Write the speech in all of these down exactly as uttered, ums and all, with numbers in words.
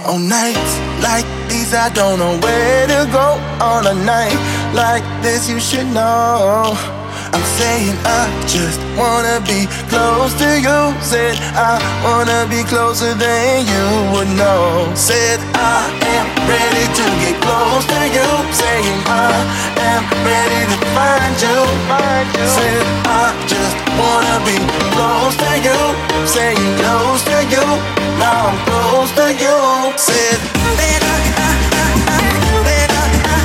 On nights like these, I don't know where to go. On a night like this, you should know. I'm saying I just wanna be close to you. Said I wanna be closer than you would know. Said I am ready to get close to you. Saying I am ready to find you. Said I just wanna be close to you. Saying close to you. Now I'm close to you. Said better, better, better,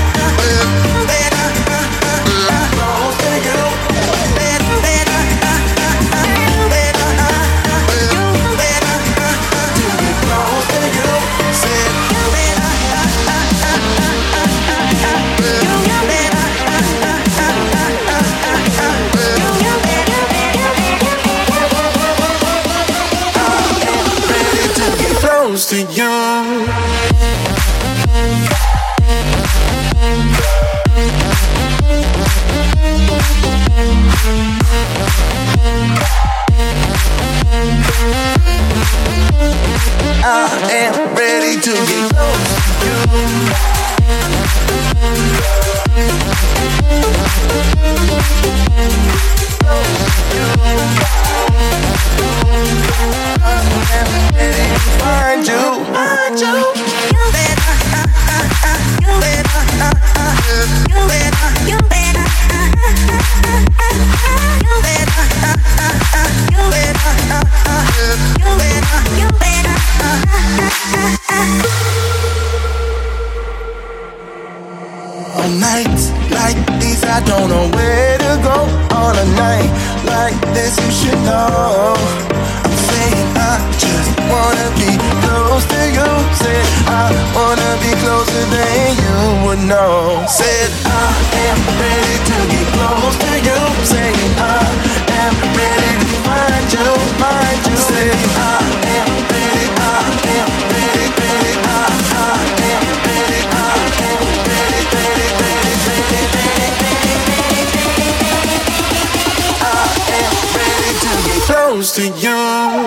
close to you. Better, better, better, better, to get close to you. Said better, close to you. I am ready to get close to you. I am ready to find you. Find you. You better, you better, you better, you better, you better, you better, you better, you better. On nights like these, I don't know where to go. On a night like this, you should know. I'm saying I just wanna be close to you. Said I wanna be closer than you would know. Said I am ready to get close to you. Saying I am ready to find you, find you. Said I am ready, I am ready, ready, I, I am ready, I am ready, ready, ready, ready, ready, I am ready to get close to you.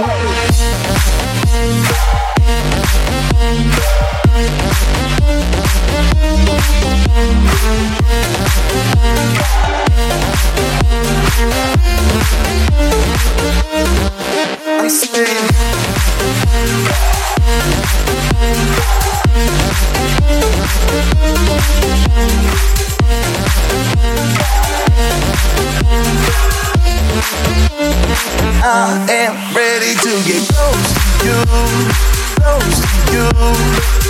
I'm saying I am ready to get close to you, close to you.